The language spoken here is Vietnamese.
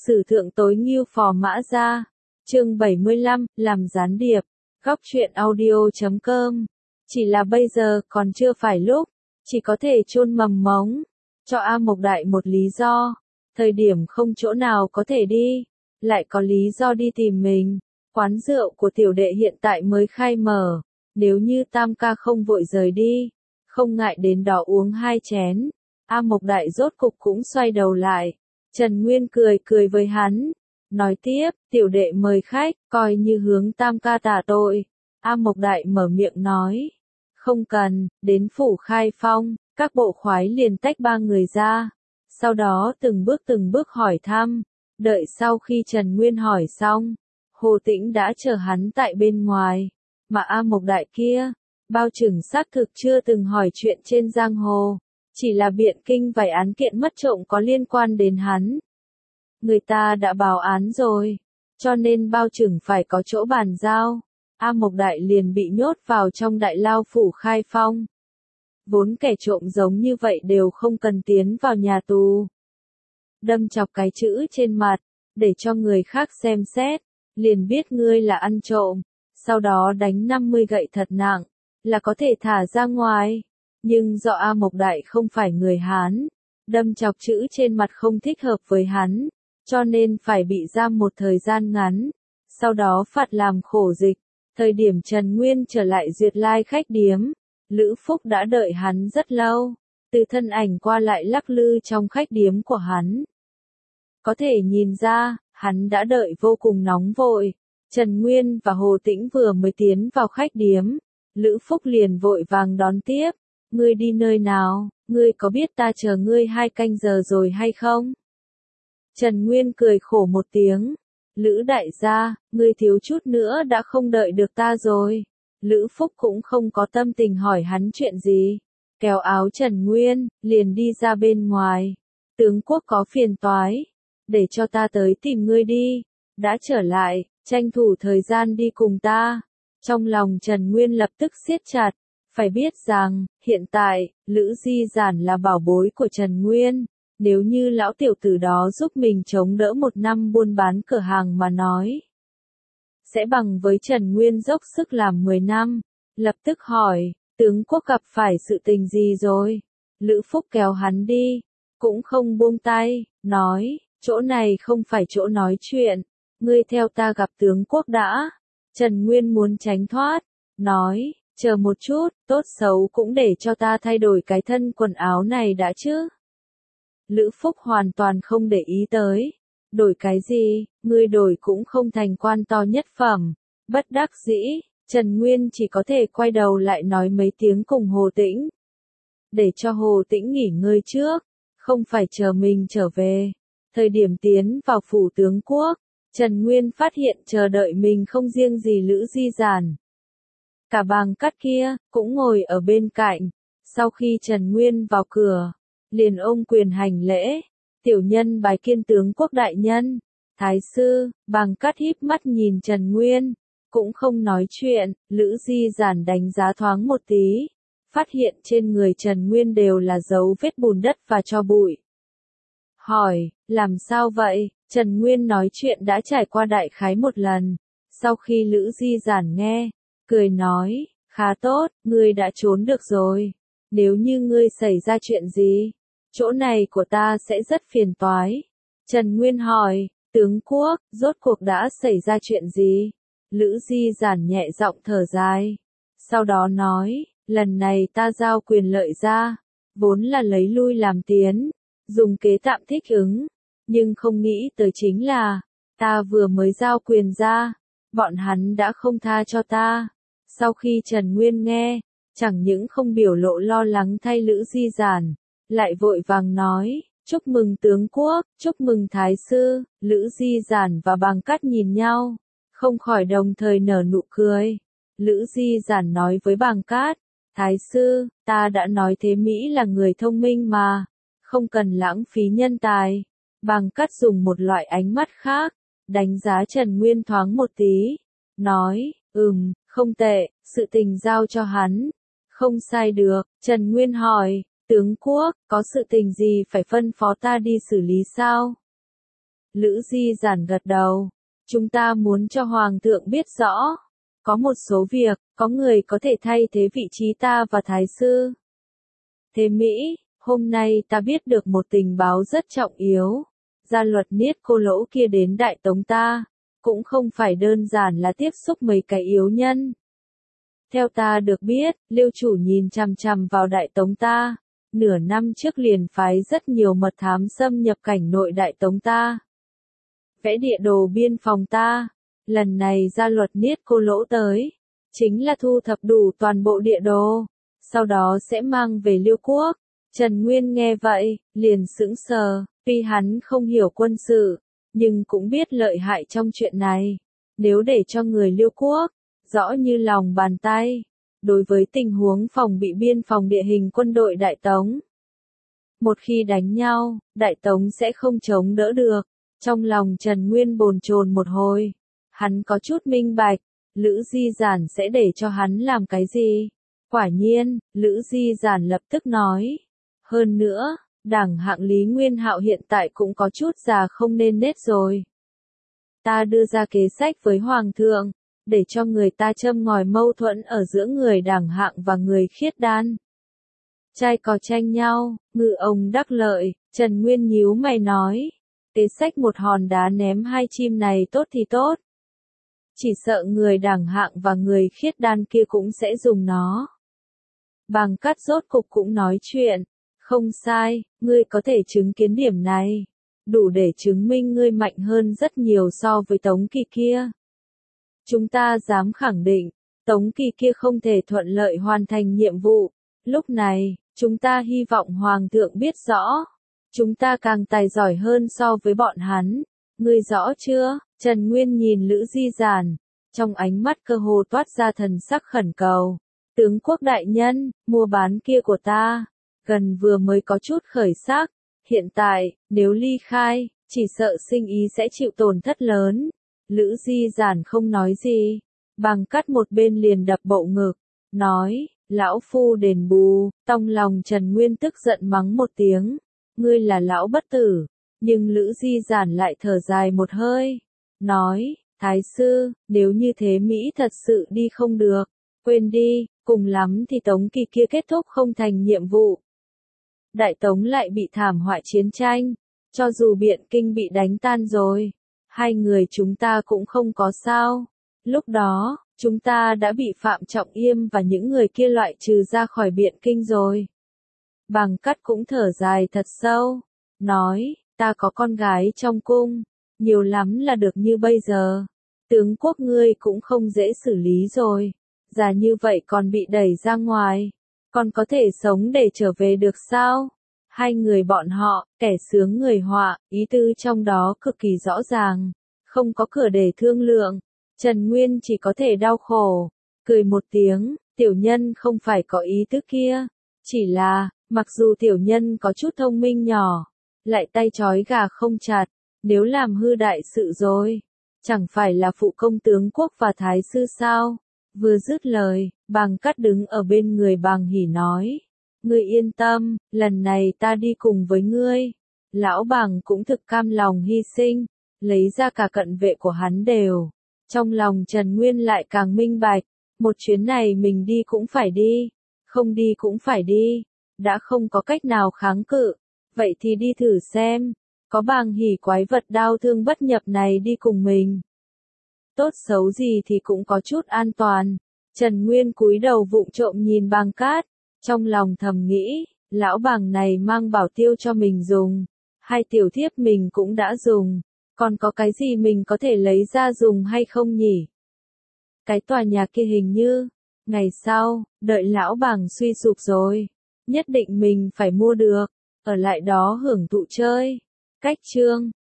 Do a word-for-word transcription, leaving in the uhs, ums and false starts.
Sử thượng tối Ngưu Phò Mã Gia. Chương bảy mươi lăm, làm gián điệp. Góc truyện audio chấm com. Chỉ là bây giờ còn chưa phải lúc, chỉ có thể chôn mầm mống, cho A Mộc Đại một lý do. Thời điểm không chỗ nào có thể đi, lại có lý do đi tìm mình. Quán rượu của tiểu đệ hiện tại mới khai mở, nếu như Tam ca không vội rời đi, không ngại đến đó uống hai chén. A Mộc Đại rốt cục cũng xoay đầu lại. Trần Nguyên cười cười với hắn, nói tiếp, tiểu đệ mời khách, coi như hướng Tam ca tạ tội. A Mộc Đại mở miệng nói, không cần, đến phủ Khai Phong, các bộ khoái liền tách ba người ra. Sau đó từng bước từng bước hỏi thăm, đợi sau khi Trần Nguyên hỏi xong, Hồ Tĩnh đã chờ hắn tại bên ngoài, mà A Mộc Đại kia, bao chừng xác thực chưa từng hỏi chuyện trên giang hồ, chỉ là biện kinh vài án kiện mất trộm có liên quan đến hắn. Người ta đã báo án rồi, cho nên bao chừng phải có chỗ bàn giao. A Mộc Đại liền bị nhốt vào trong đại lao phủ Khai Phong. Vốn kẻ trộm giống như vậy đều không cần tiến vào nhà tù. Đâm chọc cái chữ trên mặt, để cho người khác xem xét, liền biết ngươi là ăn trộm, sau đó đánh năm mươi gậy thật nặng, là có thể thả ra ngoài. Nhưng do A Mộc Đại không phải người Hán, đâm chọc chữ trên mặt không thích hợp với hắn, cho nên phải bị giam một thời gian ngắn, sau đó phạt làm khổ dịch. Thời điểm Trần Nguyên trở lại Duyệt Lai khách điếm, Lữ Phúc đã đợi hắn rất lâu, từ thân ảnh qua lại lắc lư trong khách điếm của hắn. Có thể nhìn ra, hắn đã đợi vô cùng nóng vội. Trần Nguyên và Hồ Tĩnh vừa mới tiến vào khách điếm, Lữ Phúc liền vội vàng đón tiếp. Ngươi đi nơi nào, ngươi có biết ta chờ ngươi hai canh giờ rồi hay không? Trần Nguyên cười khổ một tiếng. Lữ đại gia, ngươi thiếu chút nữa đã không đợi được ta rồi. Lữ Phúc cũng không có tâm tình hỏi hắn chuyện gì. Kéo áo Trần Nguyên, liền đi ra bên ngoài. Tướng quốc có phiền toái, để cho ta tới tìm ngươi đi. Đã trở lại, tranh thủ thời gian đi cùng ta. Trong lòng Trần Nguyên lập tức siết chặt. Phải biết rằng, hiện tại, Lữ Di Giản là bảo bối của Trần Nguyên. Nếu như lão tiểu tử đó giúp mình chống đỡ một năm buôn bán cửa hàng mà nói, sẽ bằng với Trần Nguyên dốc sức làm mười năm. Lập tức hỏi, tướng quốc gặp phải sự tình gì rồi? Lữ Phúc kéo hắn đi, cũng không buông tay, nói, chỗ này không phải chỗ nói chuyện, ngươi theo ta gặp tướng quốc đã. Trần Nguyên muốn tránh thoát, nói, chờ một chút, tốt xấu cũng để cho ta thay đổi cái thân quần áo này đã chứ. Lữ Phúc hoàn toàn không để ý tới. Đổi cái gì, ngươi đổi cũng không thành quan to nhất phẩm. Bất đắc dĩ, Trần Nguyên chỉ có thể quay đầu lại nói mấy tiếng cùng Hồ Tĩnh. Để cho Hồ Tĩnh nghỉ ngơi trước, không phải chờ mình trở về. Thời điểm tiến vào phủ tướng quốc, Trần Nguyên phát hiện chờ đợi mình không riêng gì Lữ Di Giản. Cả Bàng Cát kia, cũng ngồi ở bên cạnh. Sau khi Trần Nguyên vào cửa, liền ôm quyền hành lễ, tiểu nhân bái kiến tướng quốc đại nhân. Thái sư, Bàng Cát híp mắt nhìn Trần Nguyên, cũng không nói chuyện. Lữ Di Giản đánh giá thoáng một tí, phát hiện trên người Trần Nguyên đều là dấu vết bùn đất và tro bụi. Hỏi, làm sao vậy? Trần Nguyên nói chuyện đã trải qua đại khái một lần. Sau khi Lữ Di Giản nghe, cười nói, khá tốt, ngươi đã trốn được rồi. Nếu như ngươi xảy ra chuyện gì, chỗ này của ta sẽ rất phiền toái. Trần Nguyên hỏi, tướng quốc, rốt cuộc đã xảy ra chuyện gì? Lữ Di Giản nhẹ giọng thở dài. Sau đó nói, lần này ta giao quyền lợi ra, vốn là lấy lui làm tiến, dùng kế tạm thích ứng. Nhưng không nghĩ tới chính là, ta vừa mới giao quyền ra, bọn hắn đã không tha cho ta. Sau khi Trần Nguyên nghe, chẳng những không biểu lộ lo lắng thay Lữ Di Giản, lại vội vàng nói, chúc mừng tướng quốc, chúc mừng thái sư. Lữ Di Giản và Bàng Cát nhìn nhau, không khỏi đồng thời nở nụ cười. Lữ Di Giản nói với Bàng Cát, thái sư, ta đã nói thế Mỹ là người thông minh mà, không cần lãng phí nhân tài. Bàng Cát dùng một loại ánh mắt khác, đánh giá Trần Nguyên thoáng một tí, nói, ừm, không tệ, sự tình giao cho hắn, không sai được. Trần Nguyên hỏi, tướng quốc, có sự tình gì phải phân phó ta đi xử lý sao? Lữ Di Giản gật đầu. Chúng ta muốn cho Hoàng thượng biết rõ. Có một số việc, có người có thể thay thế vị trí ta và Thái sư. Thế Mỹ, hôm nay ta biết được một tình báo rất trọng yếu. Gia luật Niết Cô Lỗ kia đến Đại Tống ta, cũng không phải đơn giản là tiếp xúc mấy cái yếu nhân. Theo ta được biết, Liêu chủ nhìn chằm chằm vào Đại Tống ta, nửa năm trước liền phái rất nhiều mật thám xâm nhập cảnh nội Đại Tống ta. Vẽ địa đồ biên phòng ta, lần này gia luật Niết Cô Lỗ tới, chính là thu thập đủ toàn bộ địa đồ, sau đó sẽ mang về Liêu quốc. Trần Nguyên nghe vậy, liền sững sờ, tuy hắn không hiểu quân sự, nhưng cũng biết lợi hại trong chuyện này. Nếu để cho người Liêu quốc, rõ như lòng bàn tay, đối với tình huống phòng bị biên phòng địa hình quân đội Đại Tống. Một khi đánh nhau, Đại Tống sẽ không chống đỡ được. Trong lòng Trần Nguyên bồn chồn một hồi, hắn có chút minh bạch, Lữ Di Giản sẽ để cho hắn làm cái gì. Quả nhiên, Lữ Di Giản lập tức nói. Hơn nữa, đảng hạng Lý Nguyên Hạo hiện tại cũng có chút già không nên nết rồi. Ta đưa ra kế sách với Hoàng thượng, để cho người ta châm ngòi mâu thuẫn ở giữa người đảng hạng và người khiết đan. Trai cò tranh nhau, ngư ông đắc lợi, Trần Nguyên nhíu mày nói. Kế sách một hòn đá ném hai chim này tốt thì tốt. Chỉ sợ người đảng hạng và người khiết đan kia cũng sẽ dùng nó. Bàng Cát rốt cục cũng nói chuyện. Không sai, ngươi có thể chứng kiến điểm này. Đủ để chứng minh ngươi mạnh hơn rất nhiều so với Tống Kỳ kia. Chúng ta dám khẳng định, Tống Kỳ kia không thể thuận lợi hoàn thành nhiệm vụ. Lúc này, chúng ta hy vọng Hoàng thượng biết rõ. Chúng ta càng tài giỏi hơn so với bọn hắn. Ngươi rõ chưa? Trần Nguyên nhìn Lữ Di Giản. Trong ánh mắt cơ hồ toát ra thần sắc khẩn cầu. Tướng quốc đại nhân, mua bán kia của ta. Gần vừa mới có chút khởi sắc. Hiện tại, nếu ly khai, chỉ sợ sinh ý sẽ chịu tổn thất lớn. Lữ Di Giản không nói gì. Bàng Cát một bên liền đập bộ ngực. Nói, lão phu đền bù. Trong lòng Trần Nguyên tức giận mắng một tiếng. Ngươi là lão bất tử. Nhưng Lữ Di Giản lại thở dài một hơi. Nói, Thái sư, nếu như thế Mỹ thật sự đi không được. Quên đi, cùng lắm thì Tống Kỳ kia kết thúc không thành nhiệm vụ. Đại Tống lại bị thảm họa chiến tranh. Cho dù Biện Kinh bị đánh tan rồi. Hai người chúng ta cũng không có sao. Lúc đó, chúng ta đã bị Phạm Trọng Yêm và những người kia loại trừ ra khỏi Biện Kinh rồi. Bàng Cát cũng thở dài thật sâu. Nói, ta có con gái trong cung. Nhiều lắm là được như bây giờ. Tướng quốc ngươi cũng không dễ xử lý rồi. Già như vậy còn bị đẩy ra ngoài. Còn có thể sống để trở về được sao? Hai người bọn họ, kẻ sướng người họa, ý tư trong đó cực kỳ rõ ràng. Không có cửa để thương lượng. Trần Nguyên chỉ có thể đau khổ. Cười một tiếng, tiểu nhân không phải có ý tứ kia. Chỉ là, mặc dù tiểu nhân có chút thông minh nhỏ, lại tay trói gà không chặt, nếu làm hư đại sự rồi, chẳng phải là phụ công tướng quốc và thái sư sao? Vừa dứt lời, Bàng Cát đứng ở bên người Bàng Hỉ nói, ngươi yên tâm, lần này ta đi cùng với ngươi. Lão Bàng cũng thực cam lòng hy sinh, lấy ra cả cận vệ của hắn đều. Trong lòng Trần Nguyên lại càng minh bạch, một chuyến này mình đi cũng phải đi, không đi cũng phải đi. Đã không có cách nào kháng cự, vậy thì đi thử xem, có Bàng Hỉ quái vật đau thương bất nhập này đi cùng mình. Tốt xấu gì thì cũng có chút an toàn. Trần Nguyên cúi đầu vụng trộm nhìn Bàng Cát, trong lòng thầm nghĩ, lão Bàng này mang bảo tiêu cho mình dùng, hai tiểu thiếp mình cũng đã dùng, còn có cái gì mình có thể lấy ra dùng hay không nhỉ? Cái tòa nhà kia hình như, ngày sau, đợi lão Bàng suy sụp rồi. Nhất định mình phải mua được, ở lại đó hưởng thụ chơi. Cách chương